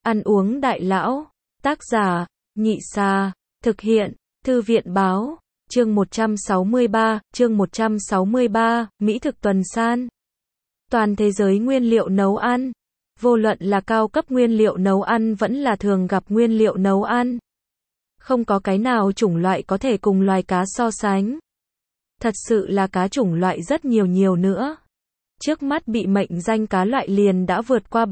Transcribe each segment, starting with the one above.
Ăn uống đại lão. Tác giả, Nhị Xa. Thực hiện, Thư viện Báo. Chương 163, Mỹ thực tuần san. Toàn thế giới nguyên liệu nấu ăn. Vô luận là cao cấp nguyên liệu nấu ăn vẫn là thường gặp nguyên liệu nấu ăn. Không có cái nào chủng loại có thể cùng loài cá so sánh. Thật sự là cá chủng loại rất nhiều nữa. Trước mắt bị mệnh danh cá loại liền đã vượt qua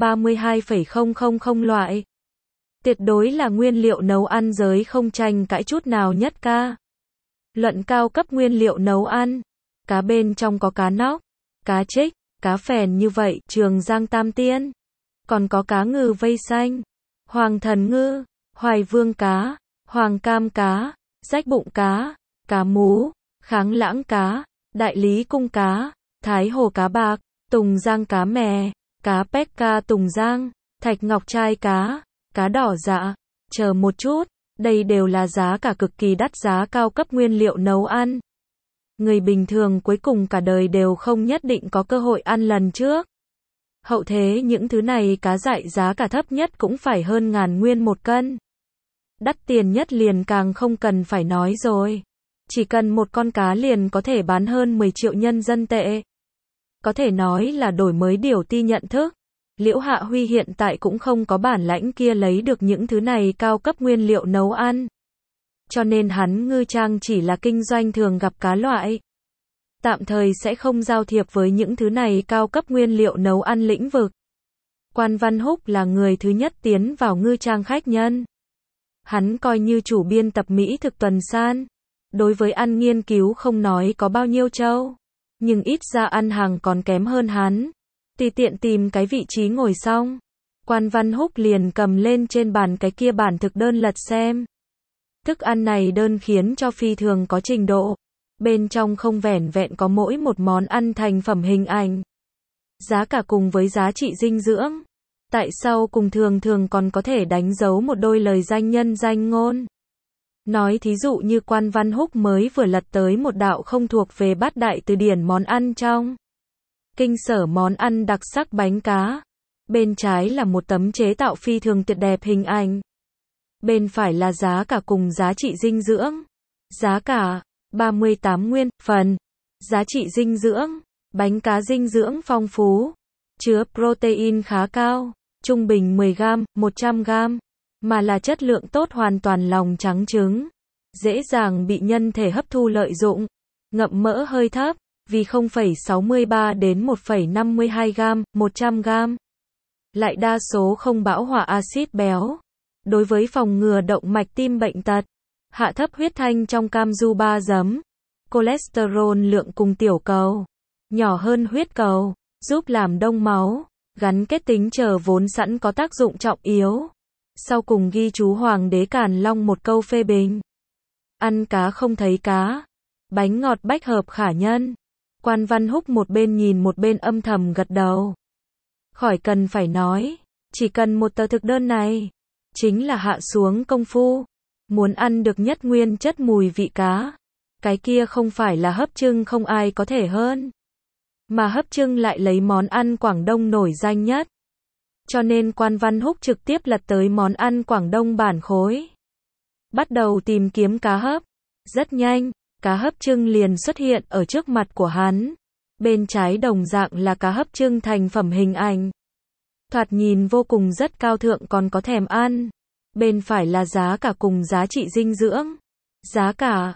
32,000 loại. Tuyệt đối là nguyên liệu nấu ăn giới không tranh cãi chút nào nhất ca. Luận cao cấp nguyên liệu nấu ăn. Cá bên trong có cá nóc, cá trích, cá phèn như vậy, Trường Giang Tam Tiên. Còn có cá ngừ vây xanh, hoàng thần ngư, hoài vương cá, hoàng cam cá, rách bụng cá, cá mú, kháng lãng cá, đại lý cung cá, thái hồ cá bạc, Tùng Giang cá mè, cá Pecca Tùng Giang, thạch ngọc trai cá, cá đỏ dạ. Chờ một chút, đây đều là giá cả cực kỳ đắt, giá cao cấp nguyên liệu nấu ăn. Người bình thường cuối cùng cả đời đều không nhất định có cơ hội ăn lần trước. Hậu thế những thứ này cá dại giá cả thấp nhất cũng phải hơn 1000 nguyên một cân. Đắt tiền nhất liền càng không cần phải nói rồi. Chỉ cần một con cá liền có thể bán hơn 10 triệu nhân dân tệ. Có thể nói là đổi mới điều ti nhận thức. Liễu Hạ Huy hiện tại cũng không có bản lãnh kia lấy được những thứ này cao cấp nguyên liệu nấu ăn. Cho nên hắn ngư trang chỉ là kinh doanh thường gặp cá loại. Tạm thời sẽ không giao thiệp với những thứ này cao cấp nguyên liệu nấu ăn lĩnh vực. Quan Văn Húc là người thứ nhất tiến vào ngư trang khách nhân. Hắn coi như chủ biên tập Mỹ thực tuần san. Đối với ăn nghiên cứu không nói có bao nhiêu châu. Nhưng ít ra ăn hàng còn kém hơn hắn. Tùy tiện tìm cái vị trí ngồi xong. Quan Văn Húc liền cầm lên trên bàn cái kia bản thực đơn lật xem. Thức ăn này đơn khiến cho phi thường có trình độ. Bên trong không vẻn vẹn có mỗi một món ăn thành phẩm hình ảnh. Giá cả cùng với giá trị dinh dưỡng. Tại sao cùng thường còn có thể đánh dấu một đôi lời danh nhân danh ngôn. Nói thí dụ như Quan Văn Húc mới vừa lật tới một đạo không thuộc về bát đại từ điển món ăn trong. Kinh sở món ăn đặc sắc bánh cá. Bên trái là một tấm chế tạo phi thường tuyệt đẹp hình ảnh. Bên phải là giá cả cùng giá trị dinh dưỡng. Giá cả 38 nguyên phần. Giá trị dinh dưỡng. Bánh cá dinh dưỡng phong phú. Chứa protein khá cao. Trung bình 10g, 100g. Mà là chất lượng tốt, hoàn toàn lòng trắng trứng. Dễ dàng bị nhân thể hấp thu lợi dụng. Ngậm mỡ hơi thấp. Vì 0,63 đến 1,52g, 100g. Lại đa số không bão hòa axit béo. Đối với phòng ngừa động mạch tim bệnh tật. Hạ thấp huyết thanh trong cam du 3 giấm. Cholesterol lượng cùng tiểu cầu. Nhỏ hơn huyết cầu. Giúp làm đông máu. Gắn kết tính chờ vốn sẵn có tác dụng trọng yếu. Sau cùng ghi chú Hoàng đế Càn Long một câu phê bình. Ăn cá không thấy cá. Bánh ngọt bách hợp khả nhân. Quan Văn Húc một bên nhìn một bên âm thầm gật đầu. Khỏi cần phải nói. Chỉ cần một tờ thực đơn này. Chính là hạ xuống công phu. Muốn ăn được nhất nguyên chất mùi vị cá. Cái kia không phải là Hấp Trưng không ai có thể hơn. Mà Hấp Trưng lại lấy món ăn Quảng Đông nổi danh nhất. Cho nên Quan Văn Húc trực tiếp lật tới món ăn Quảng Đông bản khối. Bắt đầu tìm kiếm cá hấp. Rất nhanh, cá hấp trưng liền xuất hiện ở trước mặt của hắn. Bên trái đồng dạng là cá hấp trưng thành phẩm hình ảnh. Thoạt nhìn vô cùng rất cao thượng, còn có thèm ăn. Bên phải là giá cả cùng giá trị dinh dưỡng. Giá cả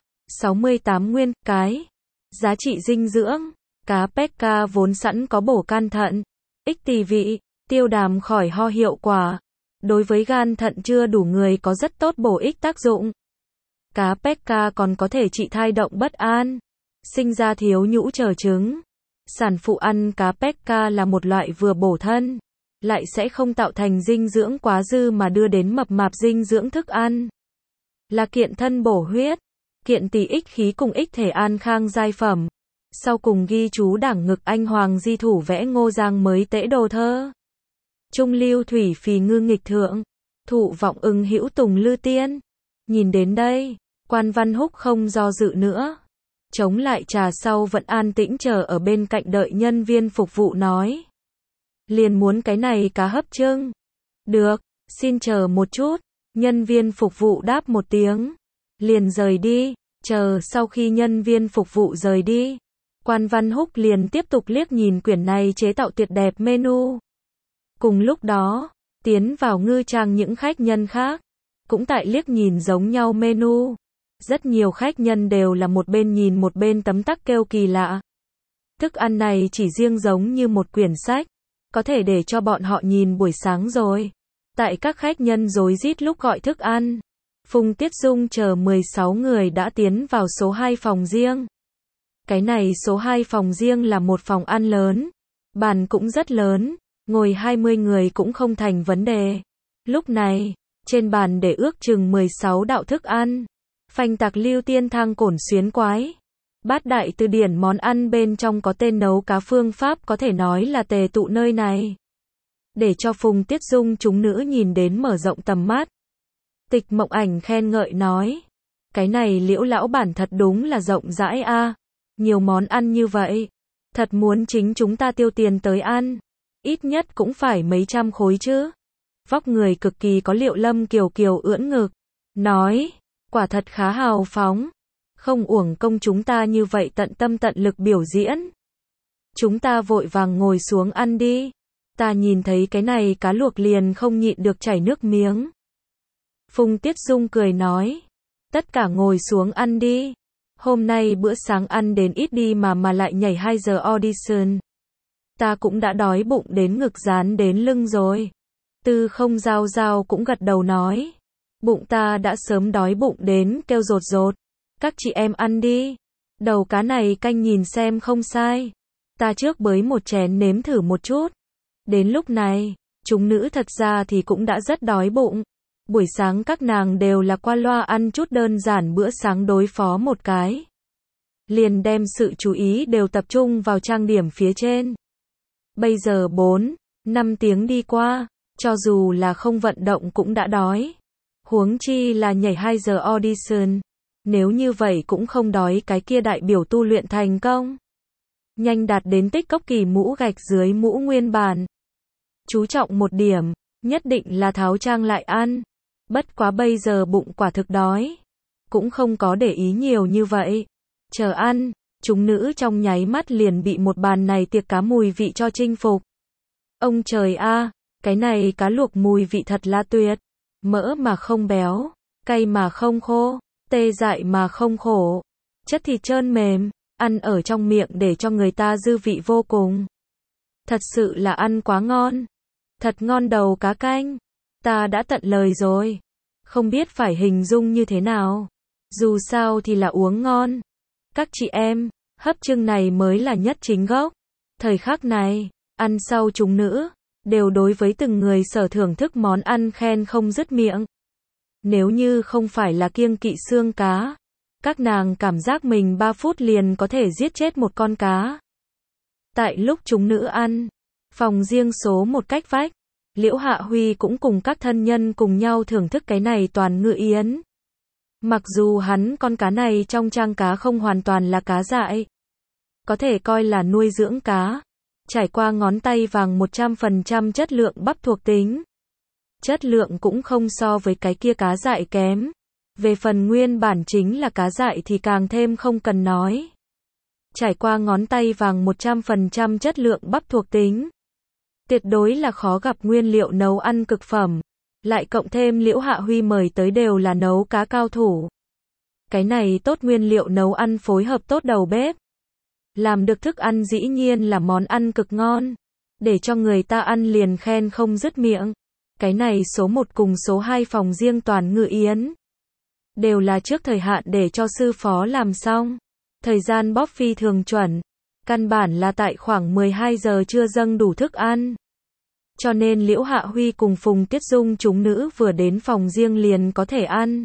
68 nguyên cái. Giá trị dinh dưỡng. Cá Pecca vốn sẵn có bổ can thận, ích tỳ vị, tiêu đàm khỏi ho hiệu quả. Đối với gan thận chưa đủ người có rất tốt bổ ích tác dụng. Cá Pecca còn có thể trị thai động bất an, sinh ra thiếu nhũ chờ trứng. Sản phụ ăn cá Pecca là một loại vừa bổ thân, lại sẽ không tạo thành dinh dưỡng quá dư mà đưa đến mập mạp dinh dưỡng thức ăn. Là kiện thân bổ huyết, kiện tỳ ích khí cùng ích thể an khang giai phẩm. Sau cùng ghi chú đảng ngực anh hoàng di thủ vẽ Ngô Giang mới tễ đồ thơ. Trung lưu thủy phì ngư nghịch thượng. Thụ vọng ưng hữu tùng lư tiên. Nhìn đến đây, Quan Văn Húc không do dự nữa. Chống lại trà sau vẫn an tĩnh chờ ở bên cạnh đợi nhân viên phục vụ nói. Liền muốn cái này cá hấp trưng. Được, Xin chờ một chút. Nhân viên phục vụ đáp một tiếng. Liền rời đi. Chờ sau khi nhân viên phục vụ rời đi. Quan Văn Húc liền tiếp tục liếc nhìn quyển này chế tạo tuyệt đẹp menu. Cùng lúc đó, tiến vào ngư trang những khách nhân khác. Cũng tại liếc nhìn giống nhau menu. Rất nhiều khách nhân đều là một bên nhìn một bên tấm tắc kêu kỳ lạ. Thức ăn này chỉ riêng giống như một quyển sách. Có thể để cho bọn họ nhìn buổi sáng rồi. Tại các khách nhân rối rít lúc gọi thức ăn. Phùng Tiết Dung chờ 16 người đã tiến vào số 2 phòng riêng. Cái này số 2 phòng riêng là một phòng ăn lớn. Bàn cũng rất lớn. Ngồi 20 người cũng không thành vấn đề. Lúc này, trên bàn để ước chừng 16 đạo thức ăn. Phanh tạc lưu tiên thang cổn xuyến quái. Bát đại từ điển món ăn bên trong có tên nấu cá phương pháp có thể nói là tề tụ nơi này. Để cho Phùng Tiết Dung chúng nữ nhìn đến mở rộng tầm mắt. Tịch Mộng Ảnh khen ngợi nói. Cái này Liễu lão bản thật đúng là rộng rãi a. Nhiều món ăn như vậy. Thật muốn chính chúng ta tiêu tiền tới ăn. Ít nhất cũng phải mấy trăm khối chứ. Vóc người cực kỳ có Liệu Lâm Kiều Kiều ưỡn ngực. Nói. Quả thật khá hào phóng. Không uổng công chúng ta như vậy tận tâm tận lực biểu diễn. Chúng ta vội vàng ngồi xuống ăn đi. Ta nhìn thấy cái này cá luộc liền không nhịn được chảy nước miếng. Phùng Tiết Dung cười nói. Tất cả ngồi xuống ăn đi. Hôm nay bữa sáng ăn đến ít đi mà lại nhảy 2 giờ audition. Ta cũng đã đói bụng đến ngực dán đến lưng rồi. Tư Không Giao Giao cũng gật đầu nói. Bụng ta đã sớm đói bụng đến kêu rột rột. Các chị em ăn đi. Đầu cá này canh nhìn xem không sai. Ta trước bới một chén nếm thử một chút. Đến lúc này, chúng nữ thật ra thì cũng đã rất đói bụng. Buổi sáng các nàng đều là qua loa ăn chút đơn giản bữa sáng đối phó một cái. Liền đem sự chú ý đều tập trung vào trang điểm phía trên. Bây giờ 4-5 tiếng đi qua, cho dù là không vận động cũng đã đói. Huống chi là nhảy 2 giờ audition. Nếu như vậy cũng không đói cái kia đại biểu tu luyện thành công. Nhanh đạt đến tích cốc kỳ mũ gạch dưới mũ nguyên bản. Chú trọng một điểm, nhất định là tháo trang lại ăn. Bất quá bây giờ bụng quả thực đói. Cũng không có để ý nhiều như vậy. Chờ ăn, chúng nữ trong nháy mắt liền bị một bàn này tiệc cá mùi vị cho chinh phục. Ông trời a, cái này cá luộc mùi vị thật là tuyệt. Mỡ mà không béo, cay mà không khô, tê dại mà không khổ. Chất thịt trơn mềm, ăn ở trong miệng để cho người ta dư vị vô cùng. Thật sự là ăn quá ngon. Thật ngon đầu cá canh. Ta đã tận lời rồi. Không biết phải hình dung như thế nào. Dù sao thì là uống ngon. Các chị em, hấp trưng này mới là nhất chính gốc. Thời khắc này, ăn sau chúng nữ, đều đối với từng người sở thưởng thức món ăn khen không dứt miệng. Nếu như không phải là kiêng kỵ xương cá, các nàng cảm giác mình 3 phút liền có thể giết chết một con cá. Tại lúc chúng nữ ăn, phòng riêng số một cách vách, Liễu Hạ Huy cũng cùng các thân nhân cùng nhau thưởng thức cái này toàn ngự yến. Mặc dù hắn con cá này trong trang cá không hoàn toàn là cá dại, có thể coi là nuôi dưỡng cá, trải qua ngón tay vàng 100% chất lượng bắp thuộc tính. Chất lượng cũng không so với cái kia cá dại kém. Về phần nguyên bản chính là cá dại thì càng thêm không cần nói. Trải qua ngón tay vàng 100% chất lượng bắp thuộc tính. Tuyệt đối là khó gặp nguyên liệu nấu ăn cực phẩm. Lại cộng thêm Liễu Hạ Huy mời tới đều là nấu cá cao thủ. Cái này tốt nguyên liệu nấu ăn phối hợp tốt đầu bếp. Làm được thức ăn dĩ nhiên là món ăn cực ngon. Để cho người ta ăn liền khen không dứt miệng. Cái này số 1 cùng số 2 phòng riêng toàn ngự yến. Đều là trước thời hạn để cho sư phó làm xong. Thời gian bóp phi thường chuẩn. Căn bản là tại khoảng 12 giờ chưa dâng đủ thức ăn. Cho nên Liễu Hạ Huy cùng Phùng Tiết Dung chúng nữ vừa đến phòng riêng liền có thể ăn.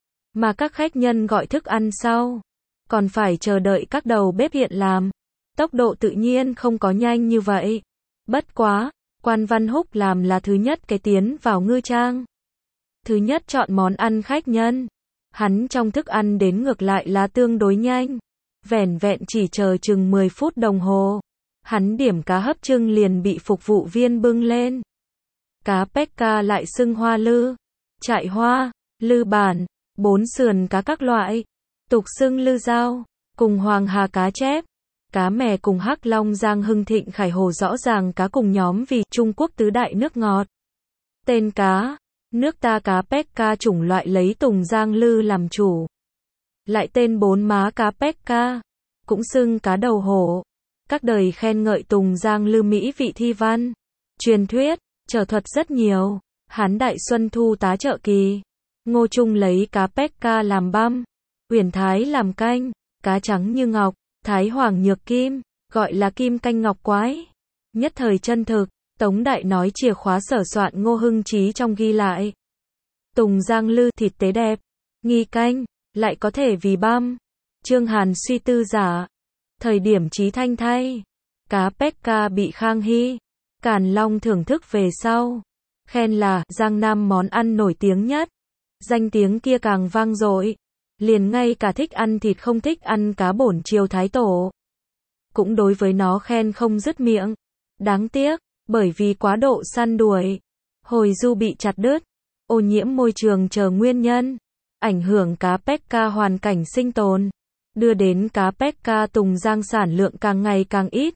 Mà các khách nhân gọi thức ăn sau, còn phải chờ đợi các đầu bếp hiện làm. Tốc độ tự nhiên không có nhanh như vậy. Bất quá, Quan Văn Húc làm là thứ nhất cái tiến vào ngư trang. Thứ nhất chọn món ăn khách nhân. Hắn trong thức ăn đến ngược lại là tương đối nhanh. Vẻn vẹn chỉ chờ chừng 10 phút đồng hồ. Hắn điểm cá hấp trưng liền bị phục vụ viên bưng lên. Cá Pecca lại xưng hoa lư, trại hoa, lư bản, bốn sườn cá các loại, tục xưng lư dao, cùng hoàng hà cá chép, cá mè cùng hắc long giang hưng thịnh khải hồ rõ ràng cá cùng nhóm vì Trung Quốc tứ đại nước ngọt. Tên cá, nước ta cá Pecca chủng loại lấy Tùng Giang lư làm chủ. Lại tên bốn má cá Pecca, cũng xưng cá đầu hổ. Các đời khen ngợi Tùng Giang lư mỹ vị thi văn, truyền thuyết, trở thuật rất nhiều. Hán Đại Xuân Thu Tá Trợ Kỳ, Ngô Trung lấy cá Pecca làm băm, Uyển Thái làm canh, cá trắng như ngọc, Thái Hoàng nhược kim, gọi là kim canh ngọc quái. Nhất thời chân thực, Tống Đại nói chìa khóa sở soạn Ngô Hưng Chí trong ghi lại. Tùng Giang lư thịt tế đẹp, nghi canh, lại có thể vì băm. Trương Hàn suy tư giả. Thời điểm Chí Thanh thay, cá Pecca bị Khang Hy, Càn Long thưởng thức về sau. Khen là Giang Nam món ăn nổi tiếng nhất. Danh tiếng kia càng vang dội. Liền ngay cả thích ăn thịt không thích ăn cá bổn triều Thái Tổ. Cũng đối với nó khen không dứt miệng. Đáng tiếc, bởi vì quá độ săn đuổi, hồi du bị chặt đứt, ô nhiễm môi trường chờ nguyên nhân, ảnh hưởng cá Pecca hoàn cảnh sinh tồn, đưa đến cá Pecca Tùng Giang sản lượng càng ngày càng ít.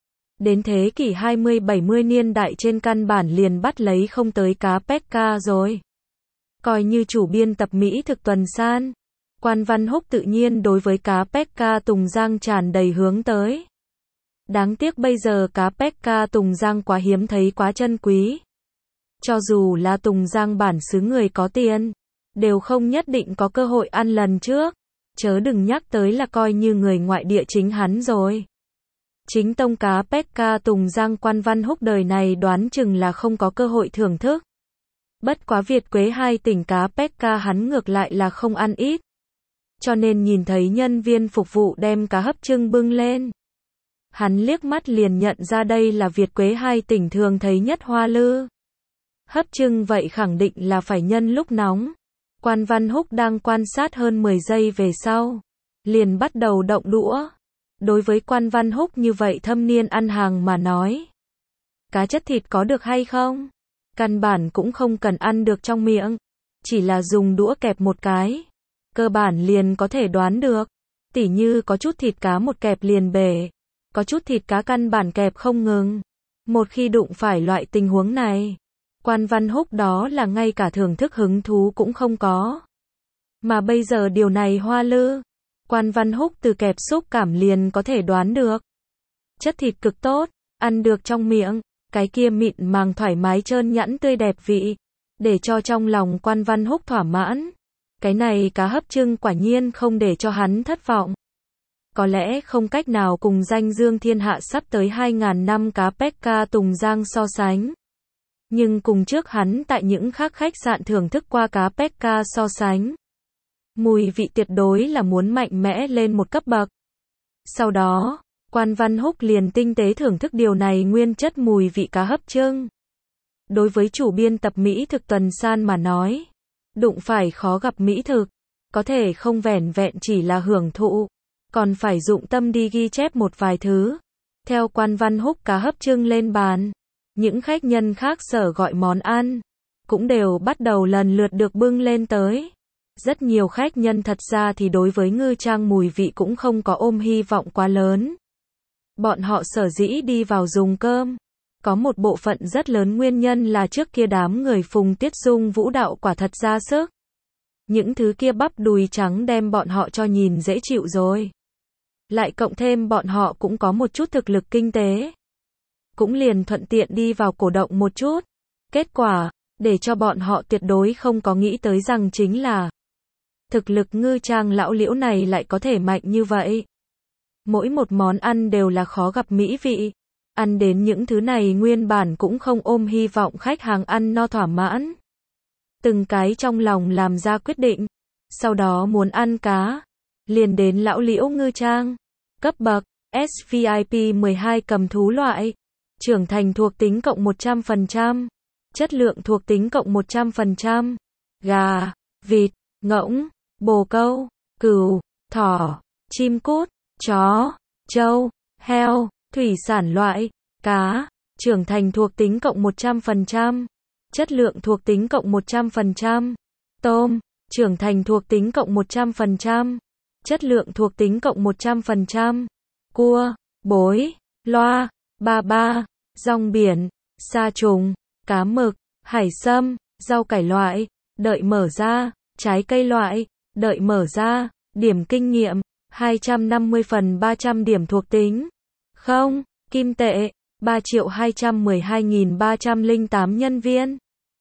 Đến thế kỷ 20-70 niên đại trên căn bản liền bắt lấy không tới cá Pecca rồi. Coi như chủ biên tập Mỹ thực tuần san, Quan Văn Húc tự nhiên đối với cá Pecca Tùng Giang tràn đầy hướng tới. Đáng tiếc bây giờ cá Pecca Tùng Giang quá hiếm thấy quá chân quý. Cho dù là Tùng Giang bản xứ người có tiền, đều không nhất định có cơ hội ăn lần trước. Chớ đừng nhắc tới là coi như người ngoại địa chính hắn rồi. Chính tông cá Pecca Tùng Giang Quan Văn Húc đời này đoán chừng là không có cơ hội thưởng thức. Bất quá Việt Quế hai tỉnh cá Pecca hắn ngược lại là không ăn ít. Cho nên nhìn thấy nhân viên phục vụ đem cá hấp trưng bưng lên, hắn liếc mắt liền nhận ra đây là Việt Quế hai tỉnh thường thấy nhất hoa lư. Hấp trưng vậy khẳng định là phải nhân lúc nóng. Quan Văn Húc đang quan sát hơn 10 giây về sau, liền bắt đầu động đũa. Đối với Quan Văn Húc như vậy thâm niên ăn hàng mà nói, cá chất thịt có được hay không? Căn bản cũng không cần ăn được trong miệng, chỉ là dùng đũa kẹp một cái, cơ bản liền có thể đoán được. Tỉ như có chút thịt cá một kẹp liền bể, có chút thịt cá căn bản kẹp không ngừng. Một khi đụng phải loại tình huống này, Quan Văn Húc đó là ngay cả thưởng thức hứng thú cũng không có. Mà bây giờ điều này hoa lư, Quan Văn Húc từ kẹp xúc cảm liền có thể đoán được. Chất thịt cực tốt, ăn được trong miệng, cái kia mịn màng thoải mái trơn nhẵn tươi đẹp vị, để cho trong lòng Quan Văn Húc thỏa mãn. Cái này cá hấp trưng quả nhiên không để cho hắn thất vọng. Có lẽ không cách nào cùng danh dương thiên hạ sắp tới 2.000 năm cá Pecca Tùng Giang so sánh. Nhưng cùng trước hắn tại những khác khách sạn thưởng thức qua cá Pecca so sánh, mùi vị tuyệt đối là muốn mạnh mẽ lên một cấp bậc. Sau đó, Quan Văn Húc liền tinh tế thưởng thức điều này nguyên chất mùi vị cá hấp trưng. Đối với chủ biên tập Mỹ thực tuần san mà nói, đụng phải khó gặp mỹ thực, có thể không vẻn vẹn chỉ là hưởng thụ, còn phải dụng tâm đi ghi chép một vài thứ. Theo Quan Văn Húc cá hấp trưng lên bàn, những khách nhân khác sở gọi món ăn, cũng đều bắt đầu lần lượt được bưng lên tới. Rất nhiều khách nhân thật ra thì đối với ngư trang mùi vị cũng không có ôm hy vọng quá lớn. Bọn họ sở dĩ đi vào dùng cơm, có một bộ phận rất lớn nguyên nhân là trước kia đám người Phùng Tiết Dung vũ đạo quả thật ra sức. Những thứ kia bắp đùi trắng đem bọn họ cho nhìn dễ chịu rồi. Lại cộng thêm bọn họ cũng có một chút thực lực kinh tế. Cũng liền thuận tiện đi vào cổ động một chút. Kết quả, để cho bọn họ tuyệt đối không có nghĩ tới rằng chính là thực lực ngư trang lão liễu này lại có thể mạnh như vậy. Mỗi một món ăn đều là khó gặp mỹ vị. Ăn đến những thứ này nguyên bản cũng không ôm hy vọng khách hàng ăn no thỏa mãn. Từng cái trong lòng làm ra quyết định. Sau đó muốn ăn cá, liền đến lão liễu ngư trang. Cấp bậc, SVIP 12 cầm thú loại. Trưởng thành thuộc tính cộng 100%. Chất lượng thuộc tính cộng 100%. Gà, vịt, ngỗng, bồ câu, cừu, thỏ, chim cút, chó, trâu, heo, thủy sản loại, cá, trưởng thành thuộc tính cộng 100%. chất lượng thuộc tính cộng 100%. Tôm, trưởng thành thuộc tính cộng 100%. Chất lượng thuộc tính cộng 100%. Cua, bối, loa, ba ba, rong biển, sa trùng, cá mực, hải sâm, rau cải loại, đợi mở ra, trái cây loại, đợi mở ra, điểm kinh nghiệm, 250 phần 300 điểm thuộc tính. Không, kim tệ, 3.212.308 nhân viên.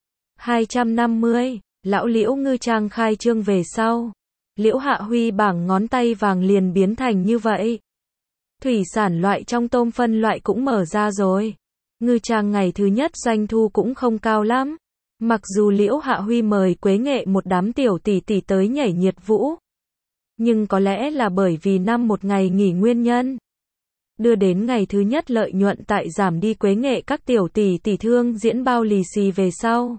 250, lão Liễu Ngư Trang khai trương về sau. Liễu Hạ Huy bảng ngón tay vàng liền biến thành như vậy. Thủy sản loại trong tôm phân loại cũng mở ra rồi. Ngư Trang ngày thứ nhất doanh thu cũng không cao lắm. Mặc dù Liễu Hạ Huy mời Quế Nghệ một đám tiểu tỷ tỷ tới nhảy nhiệt vũ. Nhưng có lẽ là bởi vì năm một ngày nghỉ nguyên nhân. Đưa đến ngày thứ nhất lợi nhuận tại giảm đi Quế Nghệ các tiểu tỷ tỷ thương diễn bao lì xì về sau.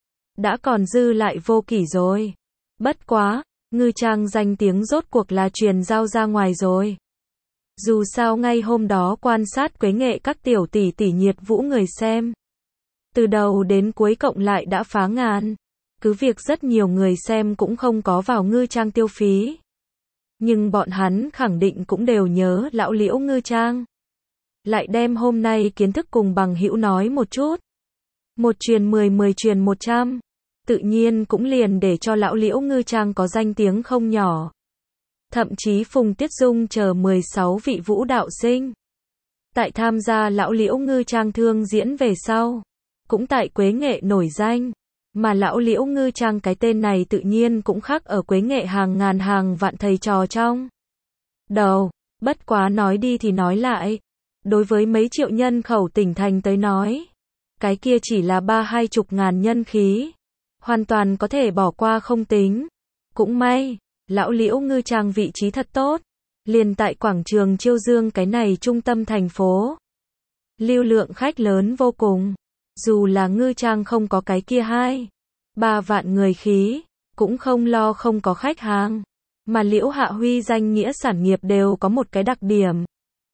Đã còn dư lại vô kỷ rồi. Bất quá, Ngư Trang danh tiếng rốt cuộc là truyền giao ra ngoài rồi. Dù sao ngay hôm đó quan sát Quế Nghệ các tiểu tỷ tỷ nhiệt vũ người xem. Từ đầu đến cuối cộng lại đã phá ngàn. Cứ việc rất nhiều người xem cũng không có vào Ngư Trang tiêu phí. Nhưng bọn hắn khẳng định cũng đều nhớ lão Liễu Ngư Trang. Lại đem hôm nay kiến thức cùng bằng hữu nói một chút. 1 truyền 10, 10 truyền 100. Tự nhiên cũng liền để cho lão Liễu Ngư Trang có danh tiếng không nhỏ. Thậm chí Phùng Tiết Dung chờ 16 vị vũ đạo sinh. Tại tham gia lão Liễu Ngư Trang thương diễn về sau. Cũng tại Quế Nghệ nổi danh. Mà lão Liễu Ngư Trang cái tên này tự nhiên cũng khác ở Quế Nghệ hàng ngàn hàng vạn thầy trò trong đầu. Bất quá nói đi thì nói lại. Đối với mấy triệu nhân khẩu tỉnh thành tới nói. Cái kia chỉ là 20 ngàn nhân khí. Hoàn toàn có thể bỏ qua không tính. Cũng may, lão Liễu Ngư Trang vị trí thật tốt. Liền tại quảng trường Chiêu Dương cái này trung tâm thành phố. Lưu lượng khách lớn vô cùng. Dù là Ngư Trang không có cái kia 2-3 vạn người khí, cũng không lo không có khách hàng. Mà Liễu Hạ Huy danh nghĩa sản nghiệp đều có một cái đặc điểm.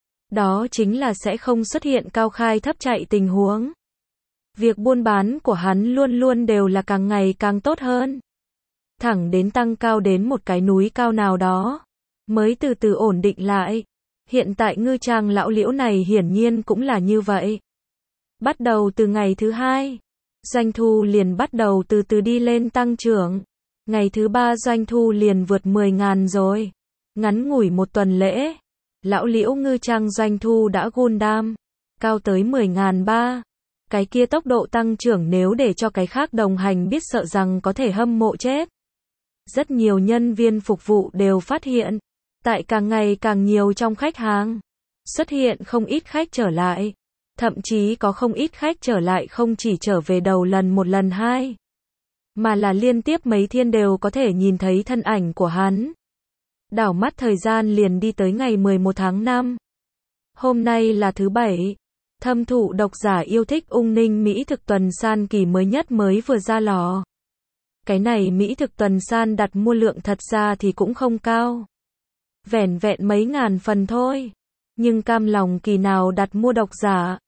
Đó chính là sẽ không xuất hiện cao khai thấp chạy tình huống. Việc buôn bán của hắn luôn luôn đều là càng ngày càng tốt hơn. Thẳng đến tăng cao đến một cái núi cao nào đó, mới từ từ ổn định lại. Hiện tại Ngư Trang lão Liễu này hiển nhiên cũng là như vậy. Bắt đầu từ ngày thứ 2, doanh thu liền bắt đầu từ từ đi lên tăng trưởng. Ngày thứ 3 doanh thu liền vượt 10.000 rồi. Ngắn ngủi một tuần lễ, lão Liễu Ngư Trang doanh thu đã Gundam, cao tới 10.300. Cái kia tốc độ tăng trưởng nếu để cho cái khác đồng hành biết sợ rằng có thể hâm mộ chết. Rất nhiều nhân viên phục vụ đều phát hiện, tại càng ngày càng nhiều trong khách hàng, xuất hiện không ít khách trở lại. Thậm chí có không ít khách trở lại không chỉ trở về đầu lần một lần hai, mà là liên tiếp mấy thiên đều có thể nhìn thấy thân ảnh của hắn. Đảo mắt thời gian liền đi tới ngày 11 tháng 5. Hôm nay là thứ 7. Thâm thụ độc giả yêu thích Ung Ninh Mỹ thực tuần san kỳ mới nhất mới vừa ra lò. Cái này Mỹ thực tuần san đặt mua lượng thật ra thì cũng không cao. Vẻn vẹn mấy ngàn phần thôi. Nhưng cam lòng kỳ nào đặt mua độc giả.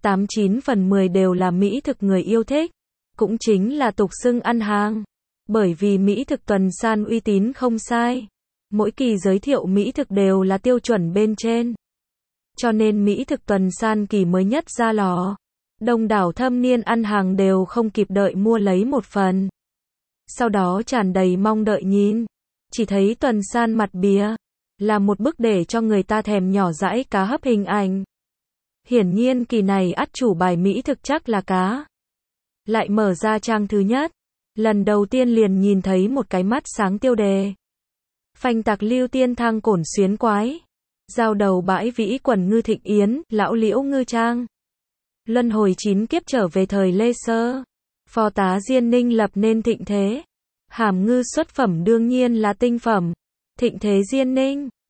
89 phần 10 đều là Mỹ thực người yêu thích. Cũng chính là tục xưng ăn hàng. Bởi vì Mỹ thực tuần san uy tín không sai. Mỗi kỳ giới thiệu Mỹ thực đều là tiêu chuẩn bên trên. Cho nên Mỹ thực tuần san kỳ mới nhất ra lò. Đông đảo thâm niên ăn hàng đều không kịp đợi mua lấy một phần. Sau đó tràn đầy mong đợi nhìn. Chỉ thấy tuần san mặt bìa. Là một bức để cho người ta thèm nhỏ dãi cá hấp hình ảnh. Hiển nhiên kỳ này ắt chủ bài Mỹ thực chắc là cá. Lại mở ra trang thứ nhất. Lần đầu tiên liền nhìn thấy một cái mắt sáng tiêu đề. Phanh tạc lưu tiên thang cổn xuyến quái. Giao đầu bãi vĩ quần ngư thịnh yến, lão Liễu Ngư Trang. Luân hồi 9 kiếp trở về thời Lê Sơ. Phò tá Diên Ninh lập nên thịnh thế. Hàm ngư xuất phẩm đương nhiên là tinh phẩm. Thịnh thế Diên Ninh.